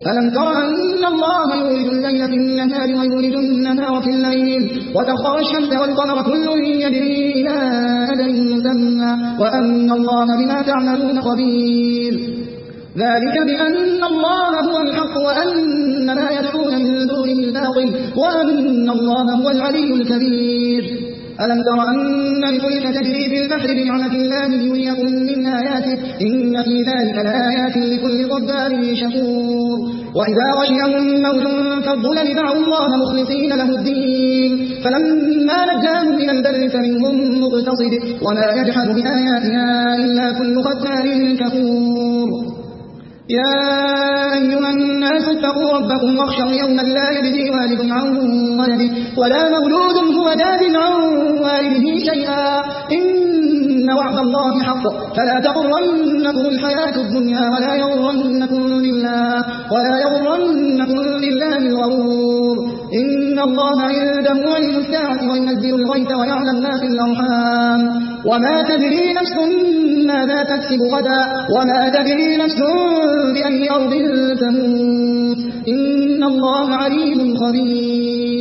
ألم تر أن الله يولج الليل في النهار ويولج النهار في الليل وسخر الشمس والقمر كل يجري إلى أجل مسمى وأن الله بما تعملون خبير ذلك بأن الله هو الحق وأن ما يدعون من دونه الباطل وأن الله هو العلي الكبير ألم تر أن الفلك تجري في البحر بنعمة الله ليريكم من آياته إن في ذلك لآيات لكل صبار شكور وإذا غشيهم موج كالظلل دعوا الله مخلصين له الدين فلما نجاهم إلى البر فمنهم مقتصد وما يجحد بآياتنا إلا كل ختار كفور يا أيها الناس اتقوا ربكم واخشوا يوما لا يجزي والد عن ولده ولا مولود هو جاز عن والده شيئا إن وعد الله حق فلا تغرنكم الحياة الدنيا ولا يغرنكم بالله الغرور إن الله عنده علم الساعة وينزل الغيث ويعلم ما في الأرحام وما تدري نفس ماذا تكسب غدا وما تدري نفس بأي أرض تموت إن الله عليم خبير